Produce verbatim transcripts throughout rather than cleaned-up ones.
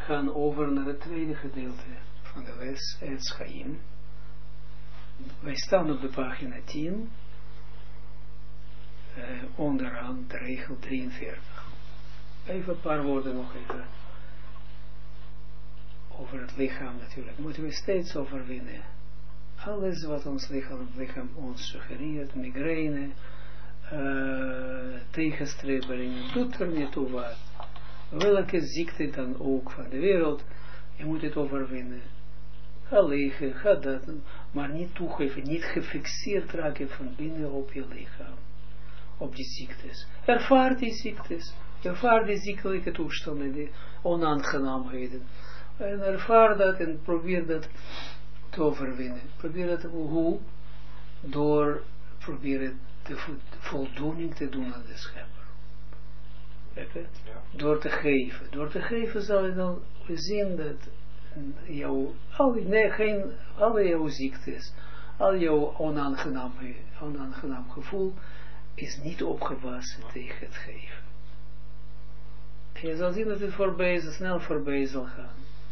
gaan over naar het tweede gedeelte van de les, het Chaim. Wij staan op de pagina tien, uh, onderaan de regel drieënveertig. Even een paar woorden nog even over het lichaam natuurlijk. Moeten we steeds overwinnen. Alles wat ons lichaam, het lichaam ons suggereert, migraine, uh, tegenstrebingen, doet er niet toe wat. Welke ziekte dan ook van de wereld, je moet het overwinnen. Ga liggen, ga dat, maar niet toegeven, niet gefixeerd raken van binnen op je lichaam, op die ziektes. Ervaar die ziektes, ervaar die ziekelijke toestanden, die onaangenaamheden. En ervaar dat en probeer dat te overwinnen. Probeer dat, hoe? Door proberen de voldoening te doen aan de schepper. Ja. Door te geven. Door te geven zal je dan zien dat jouw, al, nee, geen, alle jouw ziektes, al jouw onaangenaam, onaangenaam gevoel is niet opgewassen tegen het geven. En je zal zien dat het voorbij, snel voorbij zal gaan.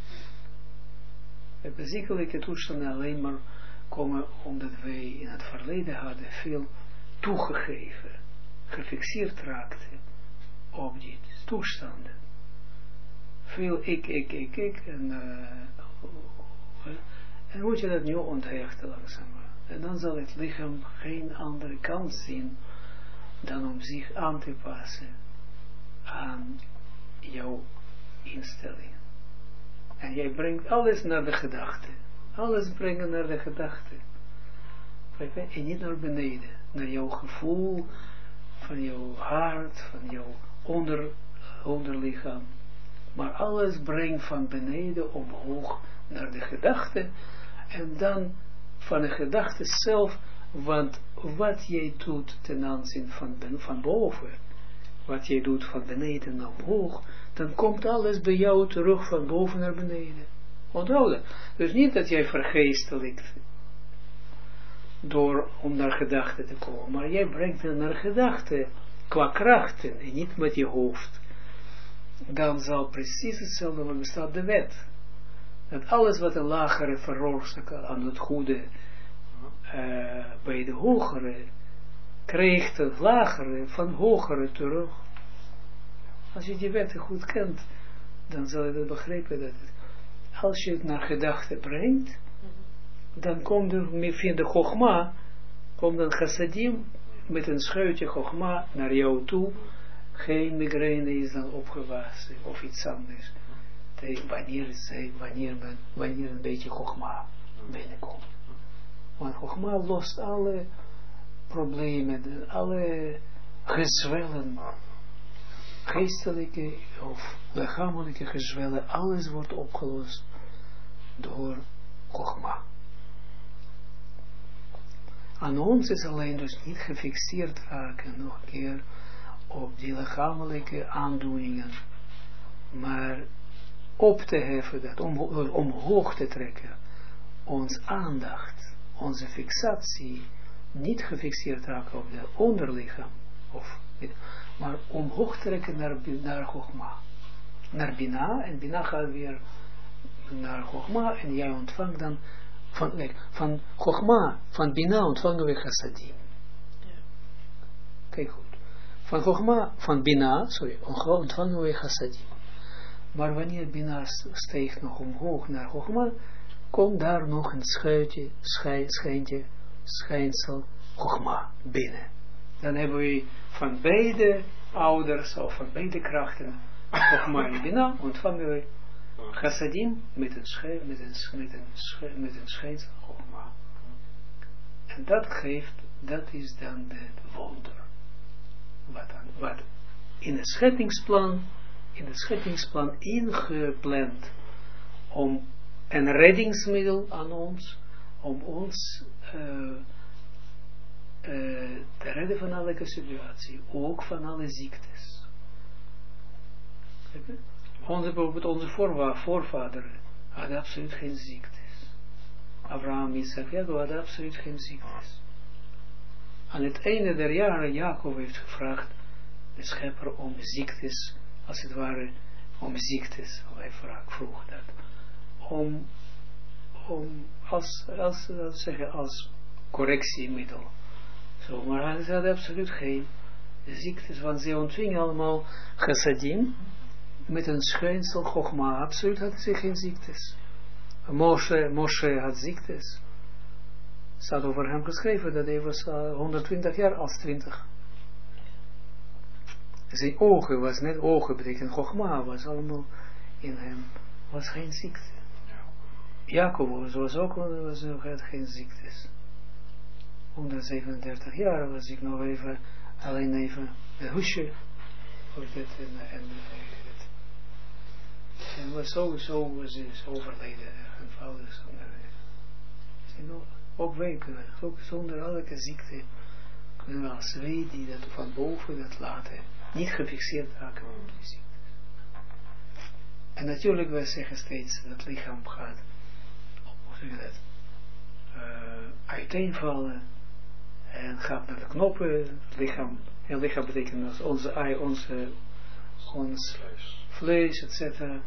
De ziekelijke toestanden alleen maar komen omdat wij in het verleden hadden veel toegegeven, gefixeerd raakten op die toestanden. Veel ik, ik, ik, ik, en, uh, en moet je dat nu onthechten langzaam. En dan zal het lichaam geen andere kans zien dan om zich aan te passen aan jouw instelling. En jij brengt alles naar de gedachte. Alles brengen naar de gedachte. En niet naar beneden. Naar jouw gevoel, van jouw hart, van jouw onder, onderlichaam. Maar alles brengt van beneden omhoog naar de gedachte. En dan van de gedachte zelf, want wat jij doet ten aanzien van, van boven, wat jij doet van beneden naar omhoog, dan komt alles bij jou terug van boven naar beneden. Onthoud dat. Dus niet dat jij vergeestelijkt door om naar gedachten te komen, maar jij brengt het naar gedachten qua krachten en niet met je hoofd. Dan zal precies hetzelfde, want bestaat de wet. Dat alles wat een lagere veroorzaakt aan het goede uh, bij de hogere, krijgt het lagere van hogere terug. Als je die wetten goed kent, dan zal je dat begrijpen. Dat het, als je het naar gedachten brengt, dan komt er via de Chogma, komt dan chassadim met een scheutje Chogma naar jou toe. Geen migraine is dan opgewassen of iets anders. Wanneer, zij, wanneer, men, wanneer een beetje Chogma binnenkomt. Want Chogma lost alle problemen, alle gezwellen, geestelijke of lichamelijke gezwellen, alles wordt opgelost door Chogma. Aan ons is alleen dus niet gefixeerd raken, nog een keer, op die lichamelijke aandoeningen, maar op te heffen, dat om, omhoog te trekken, ons aandacht, onze fixatie, niet gefixeerd raken op de onderlichaam, of, maar omhoog trekken naar, naar Chogma, naar Bina, en Bina gaat weer naar Chogma, en jij ontvangt dan, van, nee, van Chogma, van Bina ontvangen we chassadim. Ja. Kijk goed. Van Chogma, van Bina, sorry, ontvangen we chassadim. Maar wanneer Bina steekt nog omhoog naar Chogma, komt daar nog een schuitje, schijn, schijntje, schijnsel, Chogma binnen. Dan hebben we van beide ouders, of van beide krachten, Chogma en Bina, ontvangen we chassadim met een schijn, met een, met een, schijn, met een schijnsel Chogma. En dat geeft, dat is dan het wonder. Wat, dan, wat in het scheppingsplan, in het scheppingsplan ingepland om een reddingsmiddel aan ons, om ons uh, uh, te redden van elke situatie, ook van alle ziektes. Onze, bijvoorbeeld onze voorvaderen hadden absoluut geen ziektes. Abraham, Isaac, Jacob hadden absoluut geen ziektes. Aan het einde der jaren, Jacob heeft gevraagd, de schepper, om ziektes, als het ware, om ziektes, hij vroeg dat, om, om als, als, als, zeggen, als correctiemiddel. Zo, maar hij had absoluut geen ziektes, want ze ontvingen allemaal chassadim, met een schijnsel chogma, absoluut hadden ze geen ziektes. Moshe, Moshe had ziektes. Staat over hem geschreven dat hij was uh, honderdtwintig jaar als twintig. Zijn ogen was net, ogen betekent chogma, was allemaal in hem, was geen ziekte. Jacob was ook, was ook had geen ziektes. honderdzevenendertig jaar was ik nog even, alleen even een hoesje voor dit en, en, het. En was sowieso was is overleden, eenvoudig. Ook wij kunnen, ook zonder elke ziekte, kunnen we als wij die dat van boven dat laten, niet gefixeerd raken op die ziekte. En natuurlijk, wij zeggen steeds, dat het lichaam gaat, hoe zeg je dat, uh, uiteenvallen, en gaat naar de knoppen, het lichaam, en lichaam betekent als onze ei, onze, ons vlees, vlees et cetera.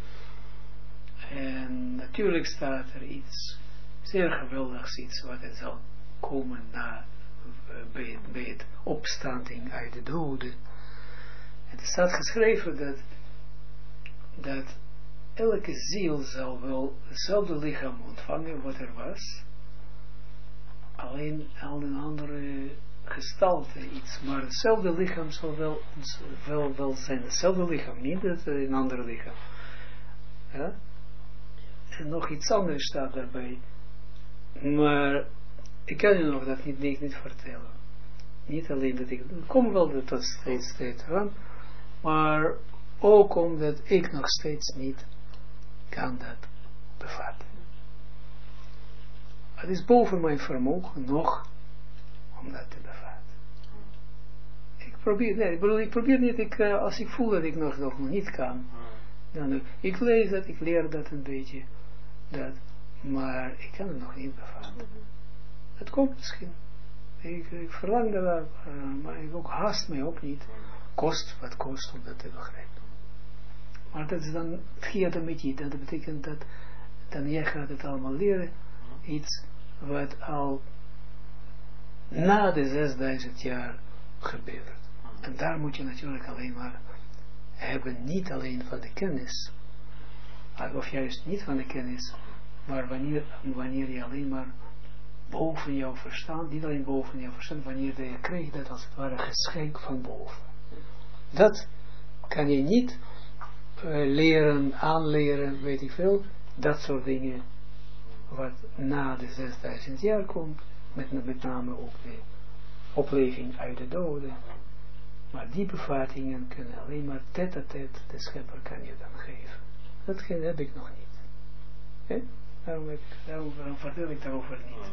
En natuurlijk staat er iets zeer geweldigs, iets wat het zal komen na, uh, bij, bij het opstanding uit de doden. En er staat geschreven dat, dat elke ziel zal wel hetzelfde lichaam ontvangen wat er was, alleen al een andere gestalte iets, maar hetzelfde lichaam zal wel, wel, wel zijn, hetzelfde lichaam, niet het, een ander lichaam. Ja? En nog iets anders staat daarbij, maar ik kan je nog dat niet, niet, niet vertellen. Niet alleen dat ik, ik kom wel tot steeds steeds aan, maar ook omdat ik nog steeds niet kan dat bevatten. Het is boven mijn vermogen nog om dat te bevatten. Ik probeer, nee, ik bedoel, ik probeer niet, ik, uh, als ik voel dat ik nog, nog niet kan, dan uh, ik lees dat, ik leer dat een beetje, dat, maar ik kan het nog niet bevatten. Het komt misschien. Ik, ik verlang dat, uh, maar ik ook haast mij ook niet. Kost wat kost om dat te begrijpen. Maar dat is dan via de medie, dat betekent dat dan jij gaat het allemaal leren, iets wat al na de zesduizend jaar gebeurt. En daar moet je natuurlijk alleen maar hebben, niet alleen van de kennis, of juist niet van de kennis, maar wanneer, wanneer je alleen maar boven jouw verstand, niet alleen boven jouw verstand, wanneer je krijgt dat als het ware geschenk van boven. Dat kan je niet uh, leren, aanleren, weet ik veel, dat soort dingen, wat na de zesduizend jaar komt, met, met name ook de opleving uit de doden. Maar die bevattingen kunnen alleen maar tête-à-tête, de schepper kan je dan geven. Dat heb ik nog niet. He? Daarom, heb ik, daarom, daarom vertel ik daarover niet.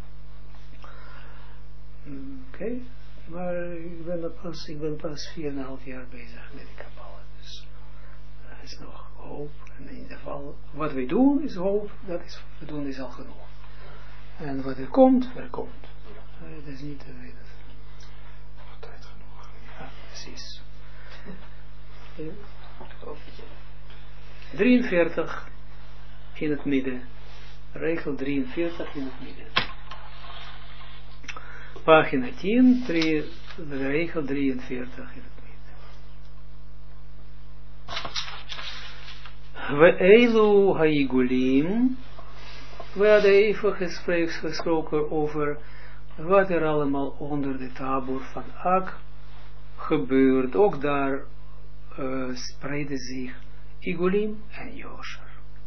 Oké, okay. Maar ik ben pas, ik ben pas vier en een half jaar bezig met de Kabbala. Dus er is nog hoop. En in ieder geval, wat we doen is hoop, dat is, we doen is al genoeg. En wat er komt, er komt. Het is niet te weten. Tijd genoeg. Ja, precies. drieënveertig in het midden. Regel drieënveertig in het midden. Pagina tien, drie, de regel drieënveertig in het midden. We eilu haigulim. We hadden even gesproken over wat er allemaal onder de tabor van Ak gebeurt. Ook daar uh, spreiden zich Igulim en Josher.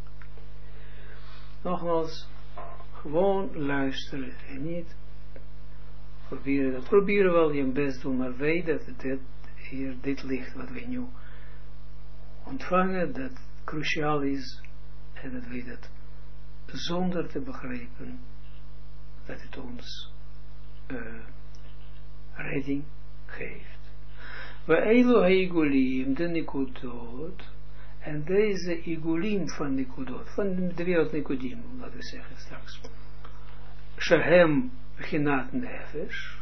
Nogmaals, gewoon luisteren en niet proberen dat. Proberen wel je best doen, maar weet dat dit, hier, dit licht wat we nu ontvangen, dat cruciaal is en dat we dat zonder te begrijpen dat het ons uh, redding geeft. We eilu haigulim de nikudot en deze igulim van nikudot, van de wereld nikudim, laten we zeggen straks, shehem ginat nefesh,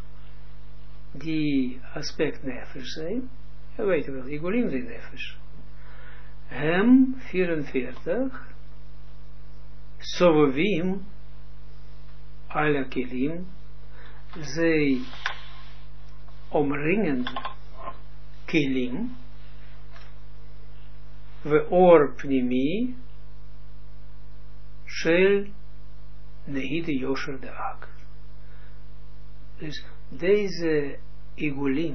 die aspect nefesh zijn, je weet wel, igulim zijn nefesh. hem vierenveertig, sovavim, ala kilim, zij omringen kilim, we or pnimi, shel nehide yosher de ak. Dus deze igulim,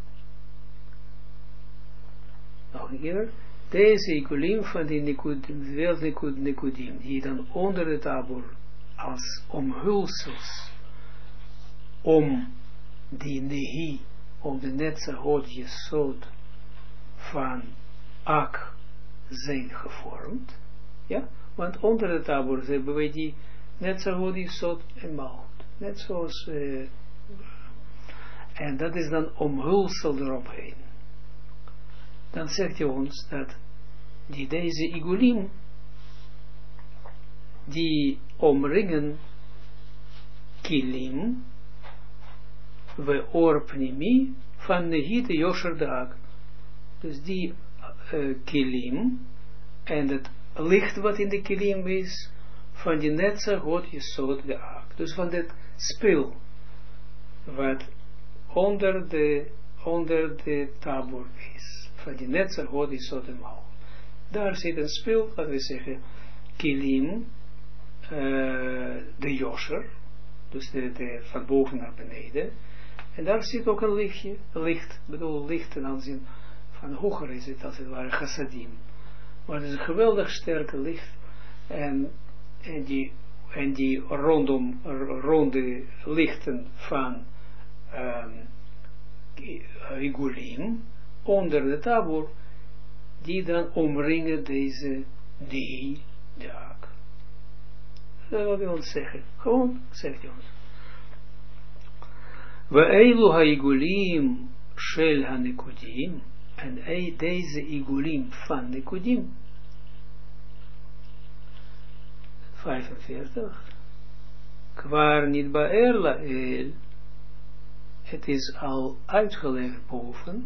nog een keer, deze igulim van die nikudim, wel nikud, nikudim, die dan onder de tabor als omhulsels, om die nehi, om de netzahod jesod van ak zijn gevormd, ja, want onder de tabor hebben wij die netzahod jesod en malchut, net zoals, uh, en dat is dan omhulsel eropheen. Dan zegt hij ons dat die deze igulim, die omringen kilim, we orpnimi, van nehite yosher daak. Dus die uh, kilim, en het licht wat in de kilim is, van die netzahod jesod de ak. Dus van dit spil, wat onder de, onder de tabor is. Van die netzahod jesod de mal. Daar zit een spil, laten we zeggen, kilim, uh, de yosher, dus de, de, van boven naar beneden. En daar zit ook een lichtje, licht, bedoel licht ten aanzien van hoger is het als het ware chassadim. Maar het is een geweldig sterke licht en, en die, en die rondom, ronde lichten van um, igulim onder de tabor, die dan omringen deze die daak. Dat wil ons zeggen. Gewoon, zegt hij ons. We eilu ha-igulim shel ha-nekudim, en deze igulim van nekudim, vijfenveertig, kwaar niet baer lael, het is al uitgelegd boven,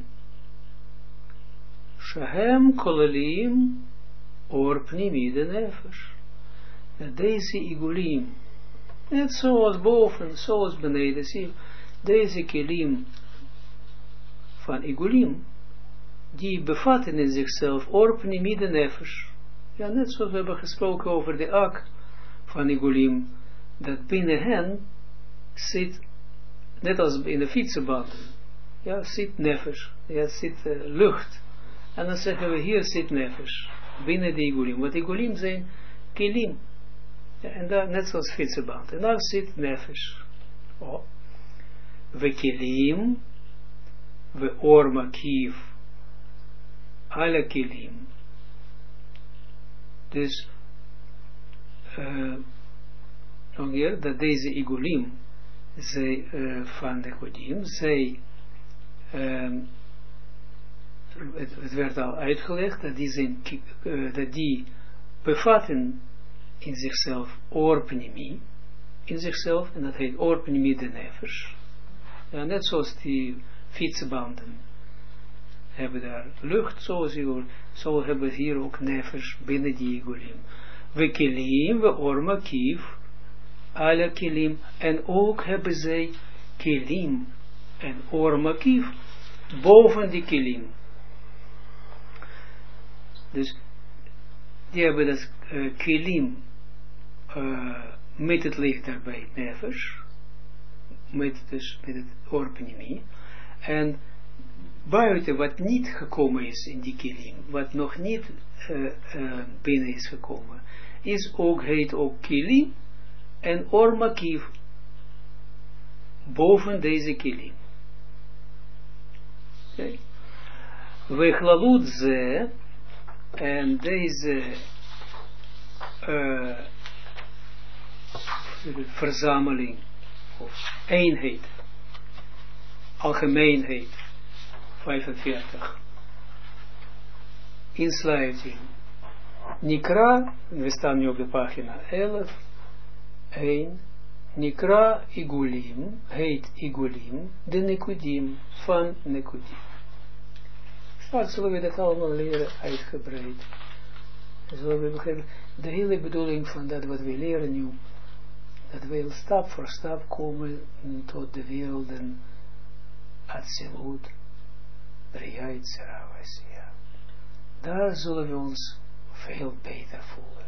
shehem kolalim or pnimi de nefesh. Deze igulim, net zoals boven, zoals beneden, zie deze kilim van igulim, die bevatten in zichzelf or pnimi de nefesh. Ja, net zoals we hebben gesproken over de ak van igulim, dat binnen hen zit, net als in de fietsenbanden, ja, zit nefesh, ja, zit uh, lucht. En dan zeggen we, hier zit nefesh, binnen de igulim. Want igulim zijn kilim. Ja, en daar, net zoals fietsenband. En daar zit nefesh. Oh. We kilim, we ormakiv, alle kilim. Dus, uh, nog hier, dat deze igulim, zij, uh, van de kodim, zij, uh, het, het werd al uitgelegd, dat die, zijn, uh, dat die bevatten in zichzelf orpnimi, in zichzelf, en dat heet orpnimi de nefesh. Ja, net zoals die fietsenbanden hebben daar lucht, zoals hier, zo hebben we hier ook nefesh binnen die igulim. We kilim, we ormakiv, alle kilim, en ook hebben zij kilim en ormakiv boven die kilim. Dus die hebben dat uh, kilim uh, met het licht daarbij, nefesh, met, dus, met het orpnimi, en buiten wat niet gekomen is in die kilim, wat nog niet uh, uh, binnen is gekomen, is ook, heet ook kilim en ormakiv boven deze kilim. Okay. We glalut ze, en deze uh, verzameling of eenheid, algemeenheid, vijfenveertig, insluiting, Nikra, we staan nu op de pagina elf, één, Nikra igulim, heet igulim, de nekudim, van nekudim. Straks zullen we dat allemaal leren uitgebreid. Zullen we begrijpen, de hele bedoeling van dat wat we leren nu, dat we stap voor stap komen tot de werelden Atsilut, Bria, et cetera. Daar zullen we ons veel beter voelen.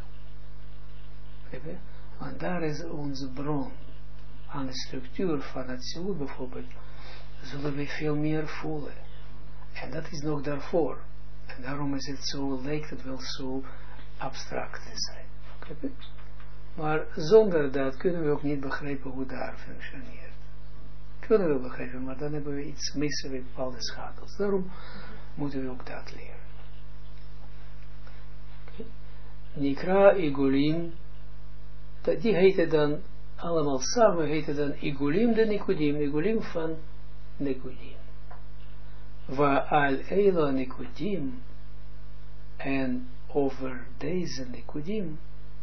Want daar is onze bron. Aan de structuur van Atsilut bijvoorbeeld, zullen we veel meer voelen. En dat is nog daarvoor. En daarom is het zo, lijkt het wel zo abstract te zijn. Maar zonder dat kunnen we ook niet begrijpen hoe daar functioneert. Kunnen we begrijpen, maar dan hebben we iets missen met bepaalde schakels. Daarom moeten we ook dat leren. Nikra Igulim, die heette dan, allemaal samen heette dan Igulim de Nikudim, Igulim van Nikudim. Wa al Eila Nikudim, en over deze Nikudim,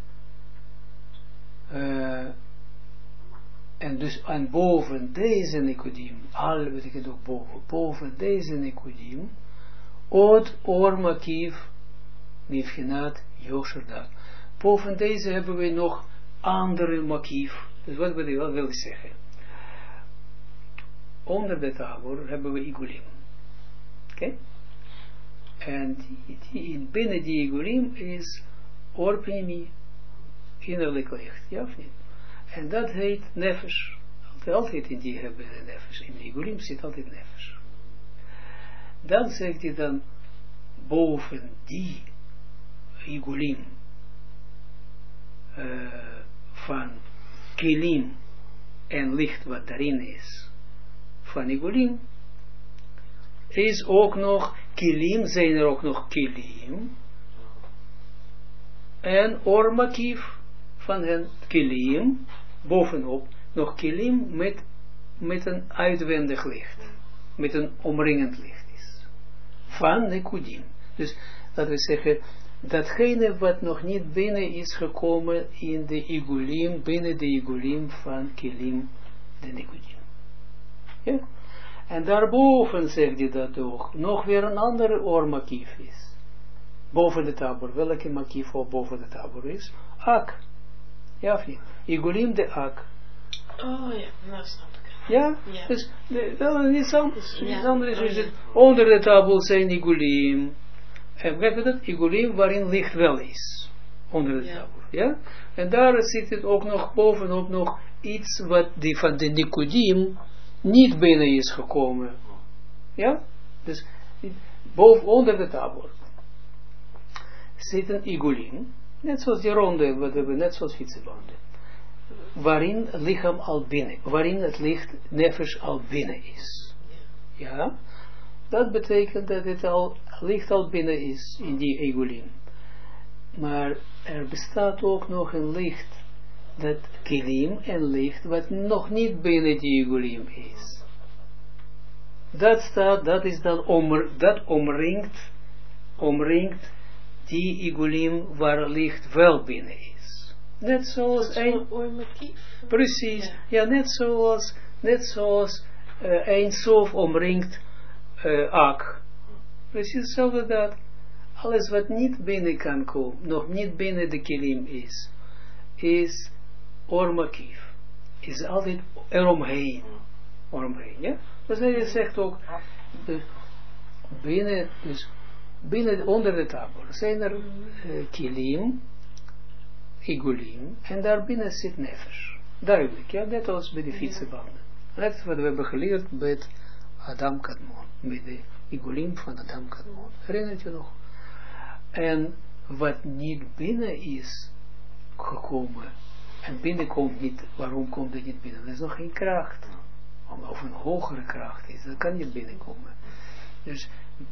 uh, en dus en boven deze Nikudim, al betekent ook boven, boven deze Nikudim, Od Or Makiv, Mivchinat Yosherdat. Boven deze hebben we nog andere Makiv. Dus wat wil ik wel wil zeggen? Onder de Tabor hebben we Igulim. Oké? Okay? En die, die, binnen die Igulim is Orpimi, innerlijk licht. Ja of niet? En dat heet Nefesh. Altijd, altijd in die hebben we Nefesh. In die Igulim zit altijd Nefesh. Dan zegt hij dan, boven die Igulim uh, van Kilim en licht wat daarin is van Igulim, is ook nog Kilim, zijn er ook nog Kilim en Ormakiv van hen Kilim, bovenop nog Kilim met, met een uitwendig licht, met een omringend licht is van Nikudim. Dus laten we zeggen, datgene wat nog niet binnen is gekomen in de Igulim, binnen de Igulim van Kilim de Nikudim. Ja? En daarboven zegt hij dat ook, nog weer een andere oormakief is. Boven de tabor. Welke makief op boven de tabor is? Ak. Ja of niet? Igulim de Ak. Oh ja, nou snap ik. Ja? Ja. Dus de, niets anders. Niets anders is het. Onder de tabel zijn Igulim. En begrijp je dat? Igulim waarin licht wel is. Onder de ja. tabel. Ja? En daar zit het ook nog bovenop nog iets wat die van de Nikudim niet binnen is gekomen. Ja? Dus boven, onder de tabor zit een Igulim. Net zoals die ronde, wat we hebben, net zoals fietsenbanden. Waarin het lichaam al binnen, waarin het licht nefesh al binnen is. Ja? Dat betekent dat het al, licht al binnen is in die Igulim. Maar er bestaat ook nog een licht, dat kilim en licht, wat nog niet binnen die Igulim is. Dat staat, dat is dan, om, dat omringt, omringt die Igulim waar licht wel binnen is. Net zoals een... Precies. Ja. ja, net zoals, net zoals uh, een sof omringt uh, Ak. Precies hetzelfde dat. Alles wat niet binnen kan komen, nog niet binnen de kilim is, is ormakief. Is altijd eromheen. Eromheen, ja? Dus hij zegt ook, de, binnen, dus binnen, onder de tabor, zijn er uh, kilim, Igulim, en daarbinnen zit nefesh. Duidelijk, ja, net als bij de fietsenbanden. Net wat we hebben geleerd bij Adam Kadmon, bij de Igulim van Adam Kadmon. Herinnert je nog? En wat niet binnen is gekomen, en binnenkomt niet, waarom komt het niet binnen? Er is nog geen kracht. Of een hogere kracht is, dat kan niet binnenkomen. Dus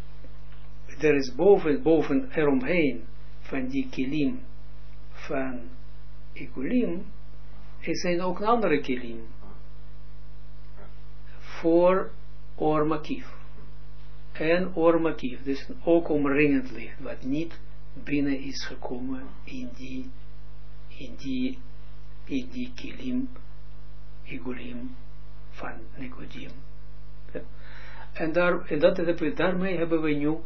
er is boven, boven eromheen van die kilim van Igulim, er zijn ook andere kilim voor Ormakief en Ormakief, dus ook omringend licht, wat niet binnen is gekomen in die in die in die kilim Igulim van Nikudim. Ja. En, daar, en dat, daarmee hebben we nu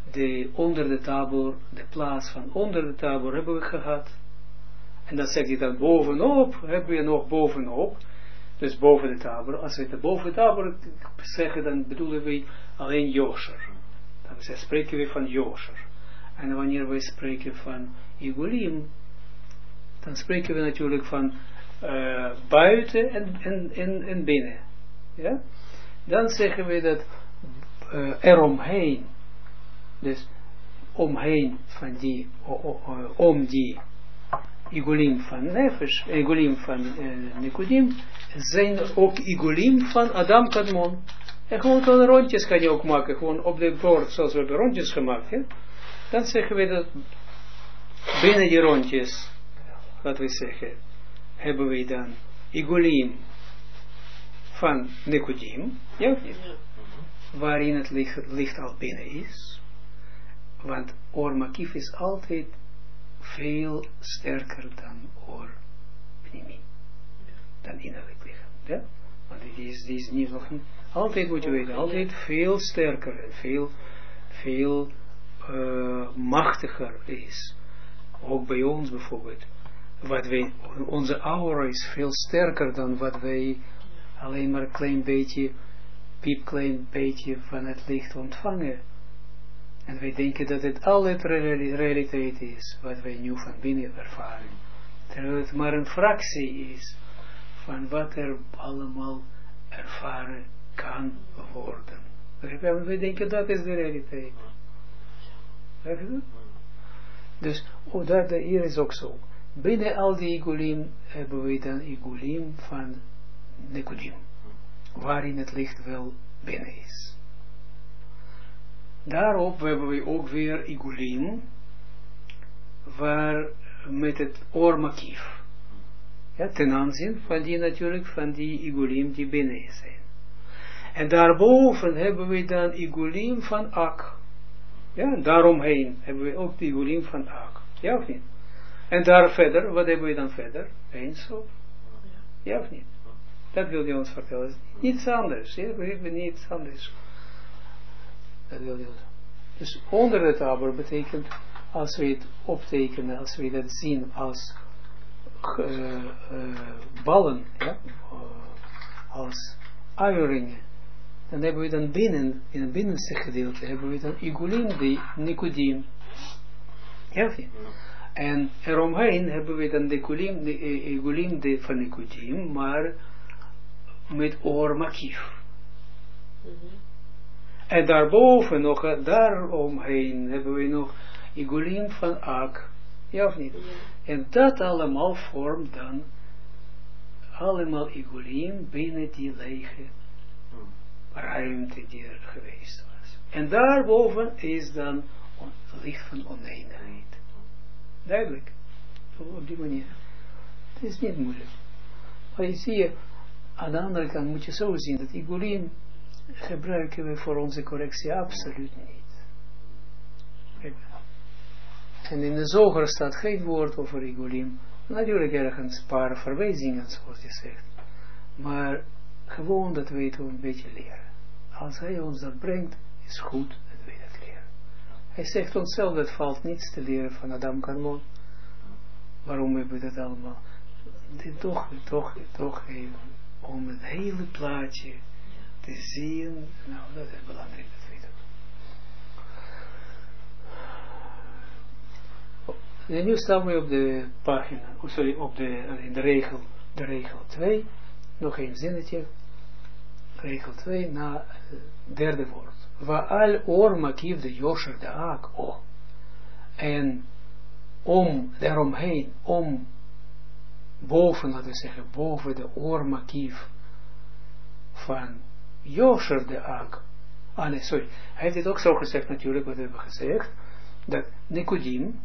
de, onder de tabor, de plaats van onder de tabor hebben we gehad. En dan zegt hij dan bovenop, hebben we nog bovenop, dus boven de tabor. Als we de boven de tabor zeggen, dan bedoelen we alleen Yosher. Dan spreken we van Yosher. En wanneer we spreken van Igulim, dan spreken we natuurlijk van uh, buiten en, en, en, en binnen. Ja? Dan zeggen we dat uh, eromheen, dus omheen van die, o, o, o, om die Igulim van Nefesh, Igulim van uh, Nikudim, zijn ook Igulim van Adam Kadmon. En gewoon dan rondjes kan je ook maken, gewoon op de bord, zoals we hebben rondjes gemaakt. Ja? Dan zeggen we dat binnen die rondjes, laten we zeggen, hebben we dan Igulim van Nikudim, ja of niet? Waarin het licht, licht al binnen is. Want Or Makif is altijd veel sterker dan Or Pnimi. Dan innerlijk lichaam. Ja? Want die is, die is niet nog niet. Altijd moet je weten, altijd veel sterker en veel, veel uh, machtiger is. Ook bij ons bijvoorbeeld. Wat wij, onze aura is veel sterker dan wat wij alleen maar een klein beetje, piepklein beetje van het licht ontvangen. En wij denken dat het altijd realiteit is, wat wij nu van binnen ervaren. Terwijl het maar een fractie is van wat er allemaal ervaren kan worden. Wij denken dat is de realiteit. Begrijp je dat? Dus, oh, dat hier is ook zo. Binnen al die Igulim hebben we dan Igulim van Nikudim, waarin het licht wel binnen is. Daarop hebben we ook weer Igulim, waar met het Or Makif. Ja, ten aanzien van die natuurlijk, van die Igulim die binnen zijn. En daarboven hebben we dan Igulim van Ak. Ja, daaromheen hebben we ook de Igulim van Ak. Ja of niet? En daar verder, wat hebben we dan verder? Eens zo. Ja of niet? Dat wil je ons vertellen. Niets anders. Ja? We hebben niets anders. Dat wil je ons. Dus onder de tabor betekent, als we het optekenen, als we dat zien als uh, uh, ballen, ja? uh, als uieringen, dan hebben we dan binnen, in het binnenste gedeelte, hebben we dan Igulim die Nikudim. Ja of niet? En eromheen hebben we dan de Igulim, de Igulim de van Nikudim, maar met Or Makif. Mm-hmm. En daarboven nog, daaromheen hebben we nog Igulim van Ak. Ja of niet? Mm-hmm. En dat allemaal vormt dan allemaal Igulim binnen die lege ruimte die er geweest was. En daarboven is dan het licht van oneindigheid. Duidelijk. Op die manier. Het is niet moeilijk. Maar je ziet, aan de andere kant moet je zo zien, dat Igulim gebruiken we voor onze correctie absoluut niet. En in de Zoger staat geen woord over Igulim. Natuurlijk ergens een paar verwijzingen, zoals je zegt. Maar gewoon dat weten we een beetje leren. Als hij ons dat brengt, is goed dat we dat leren. Hij zegt ons zelf, dat valt niets te leren van Adam Kadmon. Waarom hebben we dat allemaal? Dit toch, toch, toch even, om het hele plaatje te zien. Nou, dat is belangrijk, dat weten we. En nu staan we op de pagina, oh sorry, op de, in de regel, de regel twee. Nog een zinnetje. Regel twee, na het derde woord. Wa'al Or Makif de Yosher de Ak, oh. En om, daaromheen, om, boven, laten we zeggen, boven de Or Makif van Yosher de Ak. Ah nee, sorry. Hij heeft dit ook zo gezegd natuurlijk, wat we hebben gezegd. Dat Nikudim,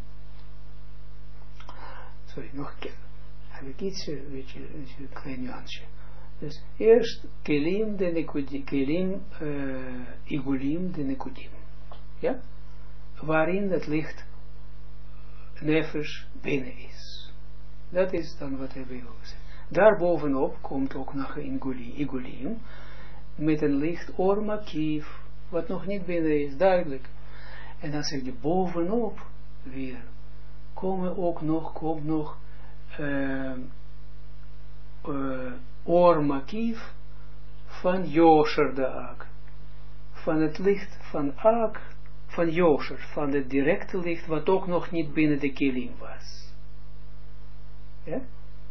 sorry, nog een keer. Heb ik iets, een beetje, een klein nuance. Dus eerst Kelim de Nikudim, Kelim uh, Igulim de Nikudim. Ja? Waarin het licht Nefesh binnen is. Dat is dan wat hebben we gezegd. Daarbovenop komt ook nog een Igulim met een licht Or Makif, wat nog niet binnen is, duidelijk. En dan zeg je bovenop weer, komen ook nog, komt nog, uh, uh, Or Makiv van Yosher de Ak. Van het licht van Ak, van Yosher, van het directe licht, wat ook nog niet binnen de kilim was. Ja?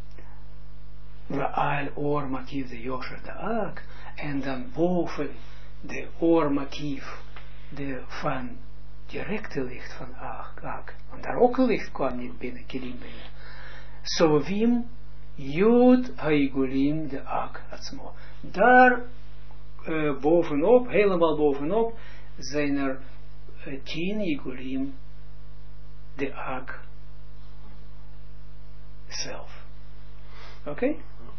Al Or Makiv de Yosher de Ak, en dan boven de Or Makiv, de van directe licht van Ak, Ak. Want daar ook licht kwam niet binnen, kilim binnen. Sovim Jod Haigulim de Ak Atzmo. Daar uh, bovenop, helemaal bovenop, zijn er uh, tien Igulim de Ak zelf. Oké? Okay?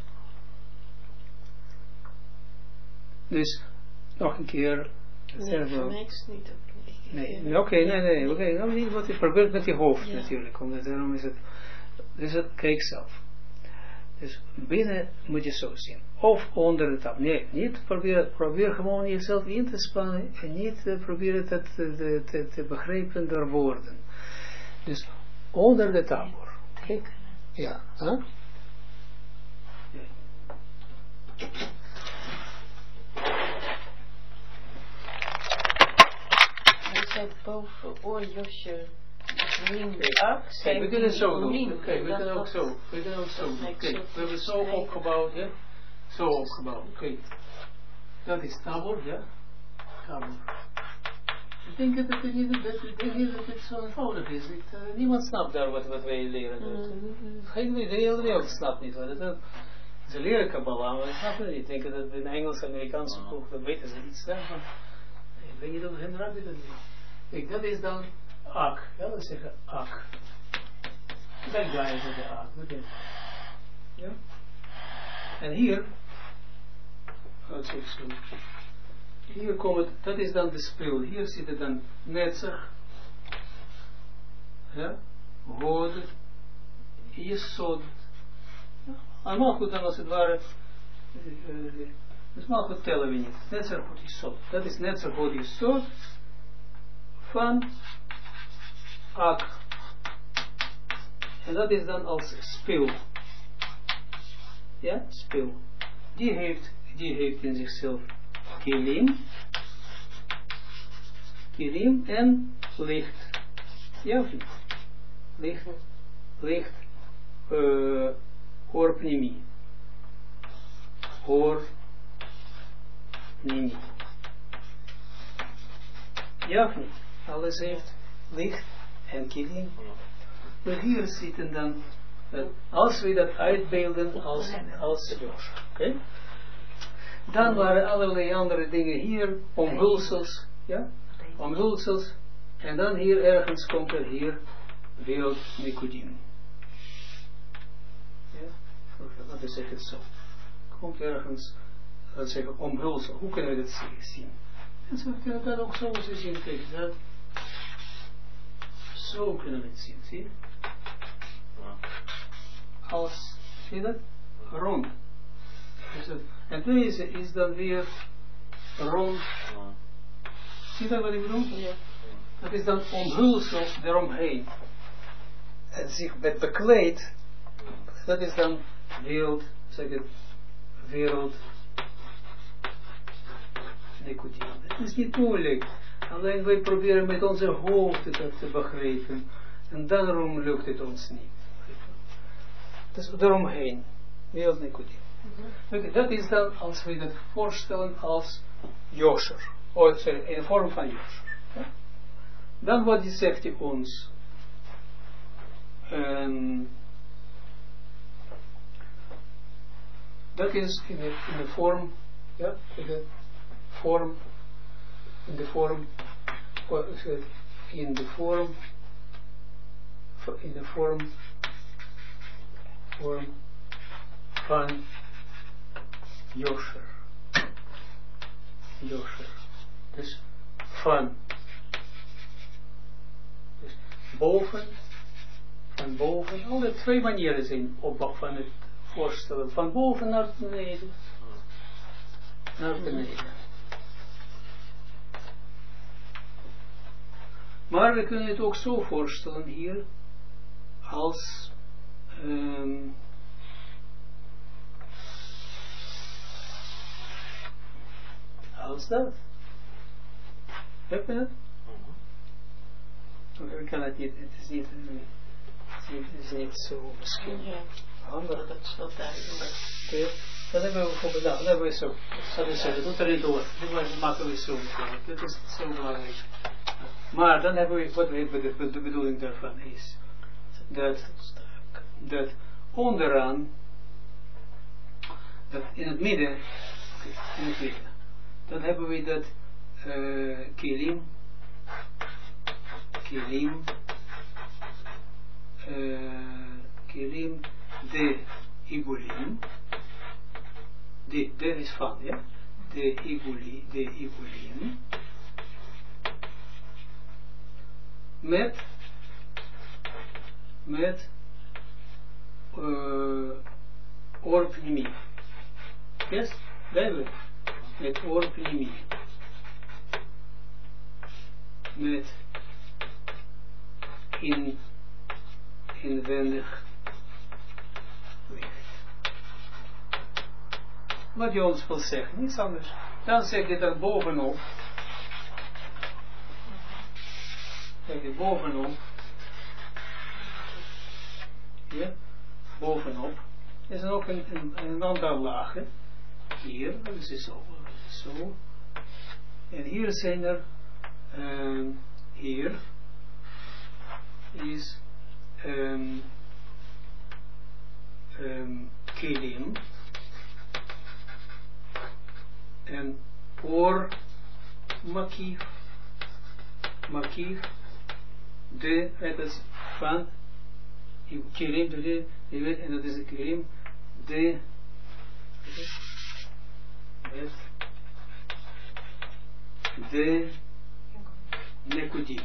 Dus, nog een keer. Nee, voor mij is het niet. Nee, oké, okay, nee, nee, oké. Okay. Nou, niet wat je probeert met je hoofd ja. natuurlijk. Omdat daarom is het, dus het, kijk zelf. Dus binnen moet je zo zien. Of onder de tab. Nee, niet probeer, probeer gewoon jezelf in te spannen. En niet uh, proberen het te, te, te begrijpen door woorden. Dus onder de tabor. Okay? Ja. Huh? Hij zei boven oor Josje. Kijk, we kunnen het zo doen. Kijk, we kunnen ook zo. We kunnen ook zo doen. Kijk, we hebben het zo opgebouwd, ja. Zo opgebouwd. Kijk. Dat is tabor, ja. Tabor. Ik denk dat het niet, dat, dat, dat het zo eenvoudig is. Ik, uh, niemand snapt daar wat, wat wij leren. Geen de hele wereld snapt niet wat het is. Ze leren Kabbalah, maar ik snap het niet. Ik denk dat in Engels, Amerikaanse boek, dat weten ze iets daarvan. Ik weet niet of hen rabbi dat niet. Kijk, dat is dan Ak. Ja, we zeggen Ak. Dat ga je zeggen Ak. Ja? En hier, wat zeg ik zo? Hier komt het, dat is dan de speel. Hier zit het dan Netzach. Ja? Hod. Jesod. En mag goed dan als het ware. Dus mag goed tellen we niet. Netzach Hod Jesod. Dat is Netzach Hod Jesod van Ak. En dat is dan als speel. Ja, speel. Die heeft, die heeft in zichzelf kilim, kilim en licht. Ja of niet? Licht, licht, uh, orpnimi. Orpnimi. Ja of niet? Alles heeft licht en kilim. Maar hier zitten dan, uh, als we dat uitbeelden als, als Josh. Oké? Okay? Dan waren allerlei andere dingen hier, omhulsels, ja, omhulsels, en dan hier ergens komt er hier wereld Nikodim. Ja, laten we zeggen het zo. Komt ergens, laten we zeggen, omhulsel. Hoe kunnen we dat zien? En zo kunnen we dat ook zo zien. Kijk, dat, zo kunnen we het zien, zie je? Als, zie je dat? Rond. En deze is dan weer rond. Zie je dat wat ik bedoel? Ja. Dat is dan omhulsel eromheen. En zich met bekleed. Dat is dan wereld, zeg het, wereld Nikodim. Het is niet moeilijk. Alleen wij proberen met onze hoofd dat te begrijpen. En daarom lukt het ons niet. Dus eromheen. Wereld Nikodim. Mm-hmm. Dat is dan, als we dat voorstellen als Josher. Oh, sorry, in de vorm van Josher. Ja? Dan wat zegt hij ons? Um, dat is in de, in de vorm, ja, in de vorm, in de vorm, in de vorm, in de vorm, vorm van Josher. Josher. Dus van. Dus boven, van boven, alle twee manieren zijn op van het voorstellen. Van boven naar beneden. Naar beneden. Maar we kunnen het ook zo voorstellen hier, als um, als dat. Heb je het? Ik kan het niet, het is niet, het is niet zo misschien Ja, handig. dat is wel duidelijk. Okay. Dan hebben we bijvoorbeeld, nou, dan hebben we zo, dat is zo, doe er niet door, dit maken we zo, dit is zo belangrijk. Maar dan hebben we, wat we, de, de bedoeling daarvan is, dat, dat onderaan, dat in het midden, in het midden, dan hebben we dat uh, kilim, kilim, uh, kilim de igulim, de, de is van, ja, de igulim, de igulim, met, met, uh, orpnimi, yes, duidelijk, met orpnimi, met in, inwendig licht. Wat je ons wil zeggen, niets anders. Dan zeg je dat bovenop, zeg je bovenop, hier, bovenop, is er ook een, een, een aantal lagen, hier, dat is zo, zo, en hier zijn er, um, hier, is, um, um, kilim, en oor makief, makief, de, het is van, kilim, de, je weet, en dat is de kilim, de, met, de, nekudim.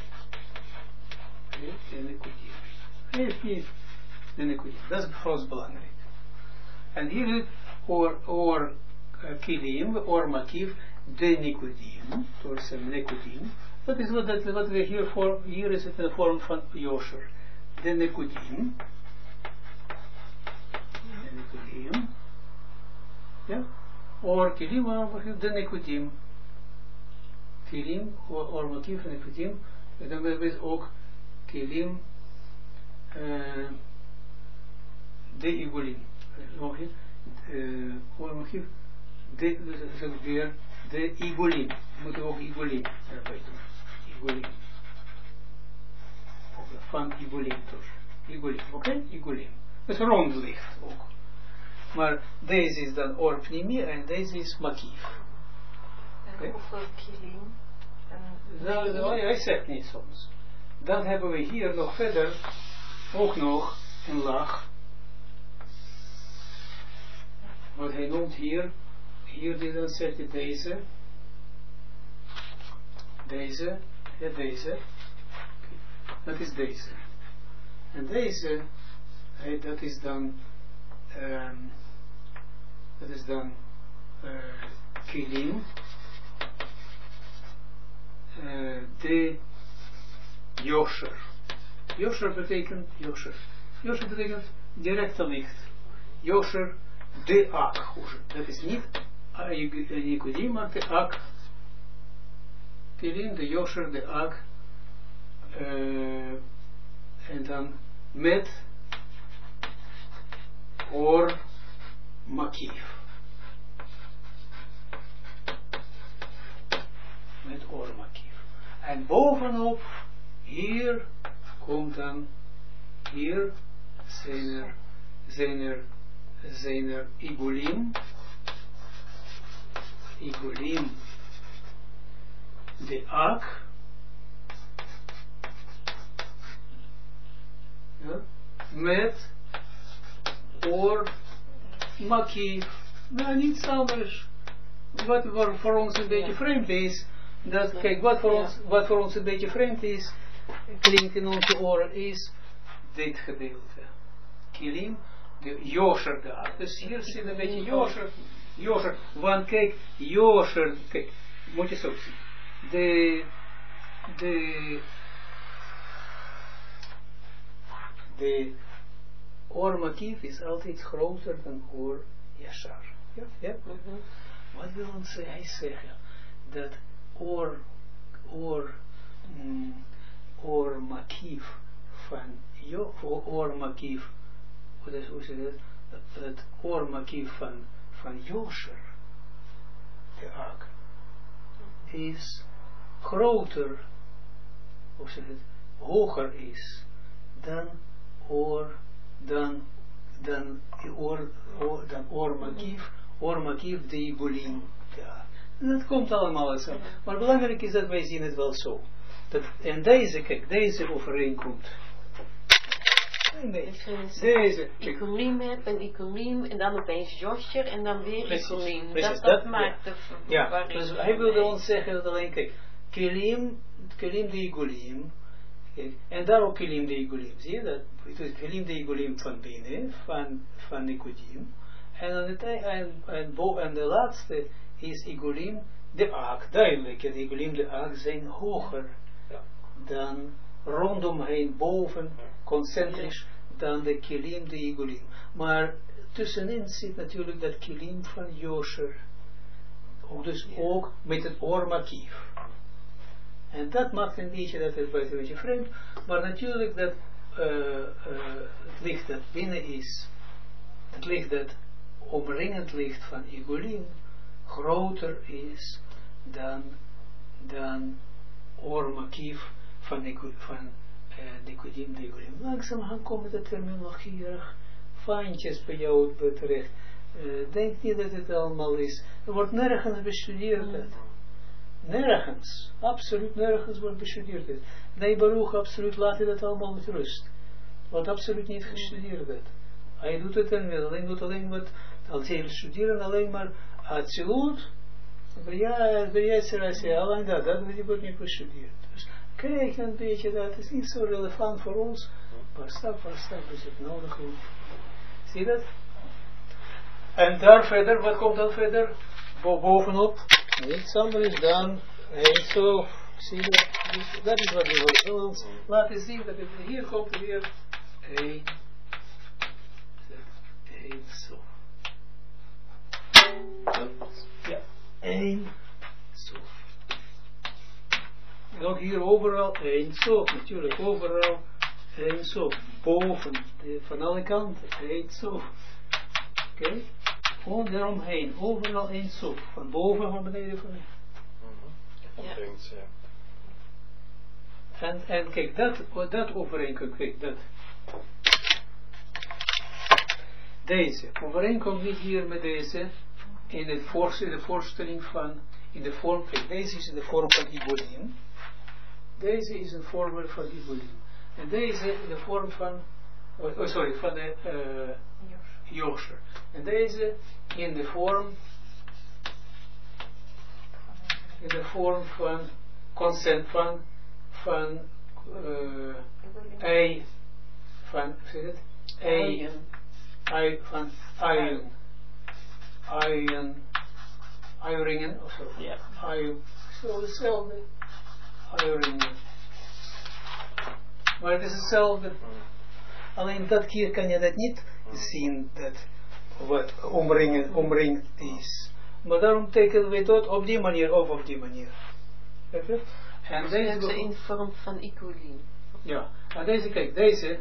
Oké, de nekudim. Heeft niet, de nekudim. Dat is groot belangrijk. En hier is oor, oor, kilim, or makiv, de nikudim, door zijn nikudim. Dat is wat, dat, wat we hier voor, hier is het in de vorm van Yosher. De nikudim. De nikudim. Ja. Or kilim, or makiv, de nikudim. Kilim, or, or makiv, nikudim. En dan hebben we ook kilim, uh, de igulim. Nog een, uh, or makiv. De, dus weer de igulim. We moeten ook igulim erbij doen. Igulim. Van igulim dus. Igulim, oké? Okay? Igulim. Dus rond licht ook. Maar deze is dan orpnimi en deze is makief. En okay? Hoeveel kilim? Nou, nou, hij zegt niet soms. Dan hebben we hier nog verder ook nog een laag. Wat hij noemt hier. Hier dan zet je deze, deze, ja deze, dat is deze. En deze, hey, dat is dan, um, dat is dan uh, kilim, uh, de Yosher. Yosher betekent Yosher. Yosher betekent directe licht. Yosher, de ak. Dat is niet Nikudim, maar de ak, kilim, de Yosher, de ak, uh, en dan met or makief. Met or makief. En bovenop, hier komt dan, hier zijn er, zijn er, zijn er igulim, igulim de ak, ja, met or makief. Nou, niets anders. Wat voor ons een beetje vreemd is, dat, kijk, wat voor, ons, wat voor ons een beetje vreemd is, klinkt in onze oren, is dit gedeelte. Kilim, de Yosher de ak. Dus hier zit een beetje Yosher. Yosher, want kijk, Yosher, kijk, moet je zo zien. De, de de Or Makif is altijd groter dan Or Yashar. Ja, ja. Mhm. Wat wil ons hij zeggen? Dat Or, Or, mm, Or Makif van Jo, Or Makif, hoe is hoe zeg je dat? Het Or Makif van, van Yosher, de Ak, is groter, hoe zeg je het, hoger is dan Or, dan, dan Or, or, dan Or Makif, Or Makif de Igulim. Ja, dat komt allemaal zo. Maar belangrijk is dat wij zien het wel zo. Dat, en deze, kijk, deze overeenkomt. Nee, deze. Ikulim heb en Ikulim en dan opeens Josher en dan weer Precies, Ikulim. precies, Dat, dat dat- maakt de Ja, verwarring. dus hij wilde ons zeggen dat alleen, kijk, Kelim, Kelim de Igulim, kijk, en daar ook Kelim de Igulim, zie je dat? Het is Kelim de Igulim van binnen, van, van Nikodim, en, aan het, en, en, bo, en de laatste is Igulim de Ak, duidelijk, de Igulim de Ak zijn hoger Ja. dan rondomheen, boven, concentrisch, dan de Kelim de Igulim. Maar tussenin zit natuurlijk dat Kelim van Yosher. Ook dus ook met het Or Makif. En dat maakt een beetje, dat is buiten een beetje vreemd, maar natuurlijk dat uh, uh, het licht dat binnen is, het licht dat omringend licht van Igulim groter is dan, dan Or Makif van Nicodim van, uh, de Igulim. Langzaam komt de terminologie erg fijntjes bij jou terecht. Uh, denk niet dat het allemaal is. Er wordt nergens bestudeerd. Mm. Nergens. Absoluut nergens wordt bestudeerd. Nee, Baruch, absoluut laat hij dat allemaal met rust. Wordt absoluut niet gestudeerd. Mm. Hij doet het en wil. Alleen doet alleen wat. Als hij studeren alleen maar Atsilut. Ja, alleen dat. Dat wordt niet bestudeerd. Dus kijk een beetje dat. Het is niet zo relevant voor ons. Maar stap voor stap is het nodig. Zie je dat? En daar verder, wat komt dan verder? Bo bovenop, niets anders dan Eindsof. Zie je dat? Dus dat is wat we willen ons laten zien, dat het hier komt weer een Eindsof. Ja, Eindsof. En ook hier overal Eindsof, natuurlijk, overal Eindsof. Boven, de, van alle kanten, Eindsof. Oké? Okay. Gewoon eromheen, overal één soep, van boven naar beneden van mm-hmm. Ja. Denkt, ja. En, en kijk, dat, dat overeenkomt, kijk, dat. Deze, overeenkomt niet hier met deze, in, het voor, in de voorstelling van, in de vorm, kijk, deze is in de vorm van Ibolim. Deze is een vorm van Ibolim. En deze in de vorm van, oh sorry, van de, uh, Yosher. En deze in de vorm in de vorm van consent van van uh, ei van zeg het ei ei van eieren eieren eieringen of zo ja eieren zo hetzelfde eieringen maar het is hetzelfde alleen dat keer kan je dat niet zien dat wat omringend, omringd is. Maar daarom tekenen we dat op die manier of op die manier. En deze is in vorm van Ikulim. Ja, en deze, kijk, deze.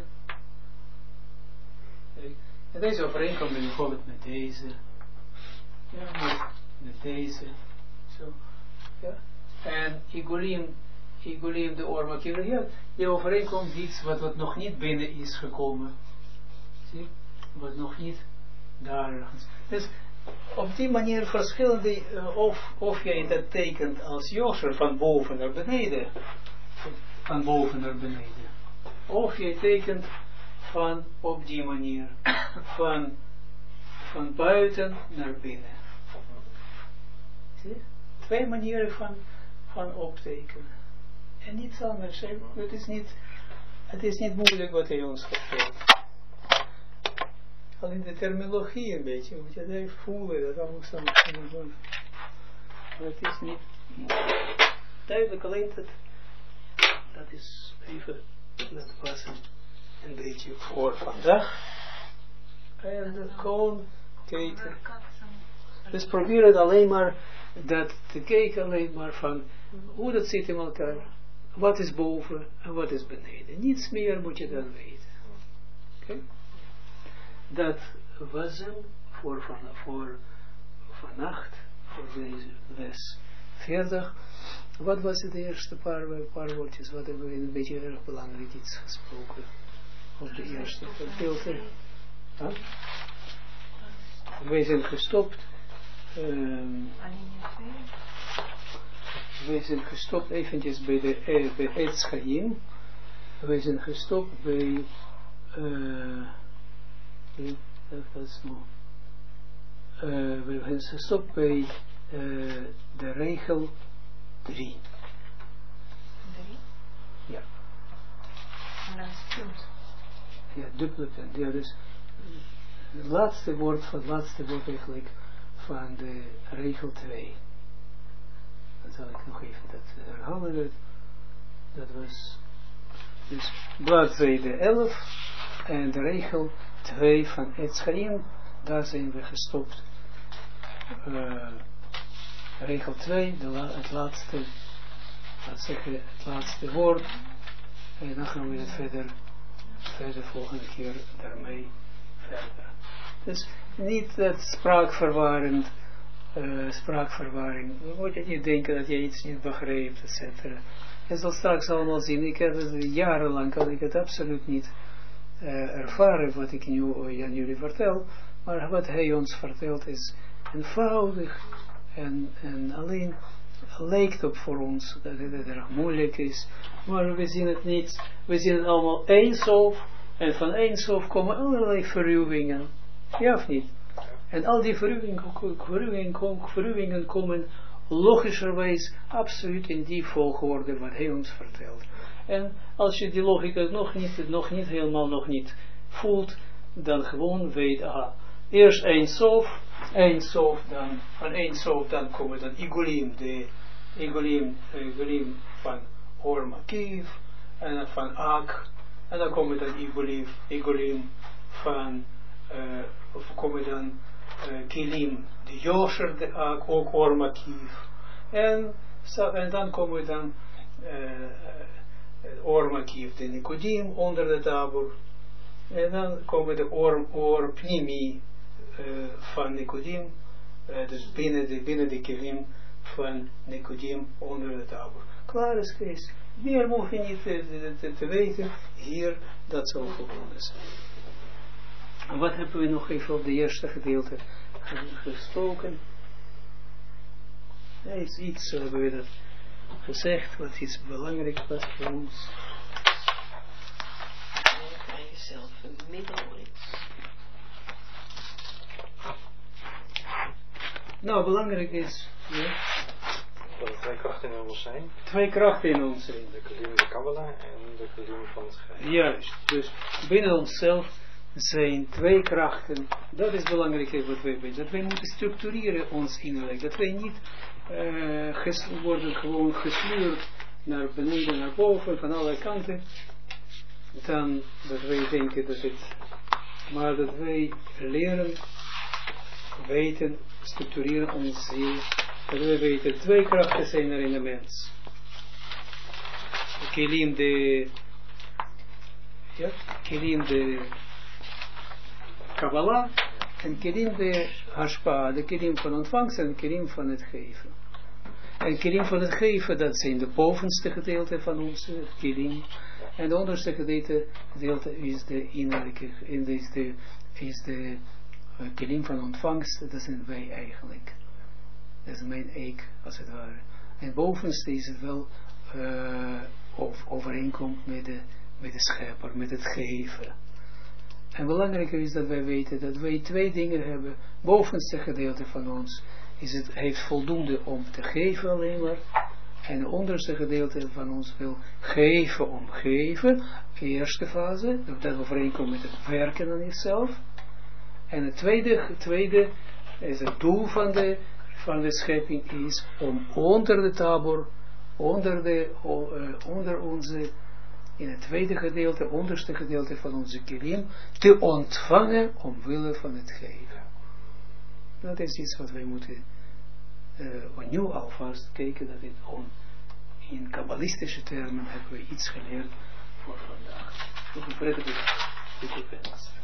Kijk, en deze overeenkomt bijvoorbeeld met deze. Ja, met, met deze. Zo. Ja. En Igulim, Igulim de Or Makif, ja, die overeenkomt iets wat, wat nog niet binnen is gekomen. Zie? Wat nog niet daar ergens. Dus op die manier verschillende, uh, of, of jij dat tekent als Yosher van boven naar beneden, van boven naar beneden, of jij tekent van op die manier, van, van buiten naar binnen. Zie? Twee manieren van, van optekenen. En niets anders. Het is niet, het is niet moeilijk wat hij ons vertelt. Alleen de terminologie een beetje, moet je dat even voelen, dat allemaal samen kunnen doen. Maar het is niet duidelijk, alleen dat, dat is even, dat was een een beetje voor vandaag. En gewoon kijken. Dus probeer het alleen maar, dat te kijken alleen maar van, hoe dat zit in elkaar. Wat is boven en wat is beneden. Niets meer moet je dan weten. Oké? Okay? Dat was hem voor, van, voor vannacht, voor deze les veertig. Wat was het eerste paar, paar woordjes? Wat hebben we een beetje erg belangrijk iets gesproken? Op de eerste gedeelte. Huh? Wij zijn gestopt. Um, wij zijn gestopt eventjes bij de eh, bij Etz Chaim. Wij zijn gestopt bij uh, dat is nog. Uh, we zijn gestopt bij uh, de regel drie. Drie? Ja. En dan is het punt. Ja, dubbele punt. Ja, dus het laatste woord van het laatste woord eigenlijk van de regel twee. Dan zal ik nog even dat herhalen. Dat, dat was dus bladzijde elf en de regel twee van Etz Chaim. Daar zijn we gestopt. Uh, regel twee, de la, het laatste, laat zeggen, het laatste woord. En dan gaan we het verder, verder volgende keer daarmee verder. Dus niet dat spraakverwarrend, uh, spraakverwarring. Moet je niet denken dat je iets niet begrijpt, et cetera. Je zal straks allemaal zien. Ik heb het jarenlang, kan ik het absoluut niet uh, ervaren wat ik nu uh, aan jullie vertel. Maar wat hij ons vertelt is eenvoudig en, en alleen lijkt op voor ons dat het erg moeilijk is. Maar we zien het niet. We zien het allemaal eenshoofd. En van eenshoofd komen allerlei verruwingen. Ja of niet? En al die verruwingen, verruwingen, verruwingen komen logischerwijs absoluut in die volgorde wat hij ons vertelt. En als je die logica nog niet, nog niet helemaal nog niet voelt, dan gewoon weet, aha, eerst eenshoofd, eenshoofd, dan van eenshoofd, dan komen dan Igulim, de Igulim, Igulim van Or Makiv, en dan van Ak, en dan komen dan Igulim, Igulim van, uh, of komen dan uh, Kilim, de Yosher, de Ak, ook Or Makiv, en, so, en dan komen dan uh, Or Makiv, de Nikodim, onder de tabor, en dan komen de Or, or Pnimi, Uh, van Nikodim, uh, dus binnen de, binnen de kilim van Nikodim onder de tabor. Klaar is Kees. Meer moet je niet te, te, te weten. Hier, dat zal voldoende zijn. Wat hebben we nog even op de eerste gedeelte gesproken? Ja, iets, iets hebben we dat gezegd, wat iets belangrijk was voor ons. Bij jezelf een middel is. Nou, belangrijk is, ja, dat er twee krachten in ons zijn. Twee krachten in ons zijn. De Kelim de Kabbalah en de Kelim van het geest. Juist, dus binnen onszelf zijn twee krachten. Dat is belangrijk wat wij weten. Dat wij moeten structureren ons innerlijk. Dat wij niet uh, ges worden gewoon gesleurd naar beneden, naar boven, van alle kanten. Dan dat wij denken dat het, maar dat wij leren, weten, structureren ons ziel. Dat wij weten, twee krachten zijn er in de mens. Kelim de, ja, Kelim de Kabbalah en Kelim de Hashpa, de Kelim van ontvangst en Kelim van het geven. En Kelim van het geven, dat zijn de bovenste gedeelte van ons Kelim. En de onderste gedeelte, gedeelte is de innerlijke, is de, is de uh, Kelim van ontvangst, dat zijn wij eigenlijk. Dat is mijn ik, als het ware. En bovenste is het wel uh, of, overeenkomt met de, met de schepper, met het geven. En belangrijker is dat wij weten dat wij twee dingen hebben. Bovenste gedeelte van ons is het, heeft voldoende om te geven alleen maar. En het onderste gedeelte van ons wil geven om geven. De eerste fase, dat overeenkomt met het werken aan jezelf. En het tweede, tweede is het doel van de, van de schepping is om onder de tabor, onder, de, uh, onder onze in het tweede gedeelte, onderste gedeelte van onze kilim, te ontvangen omwille van het geven. Dat is iets wat wij moeten uh, nu alvast kijken, dat dit on, in kabbalistische termen hebben we iets geleerd voor vandaag. Voor een prettige toekomst.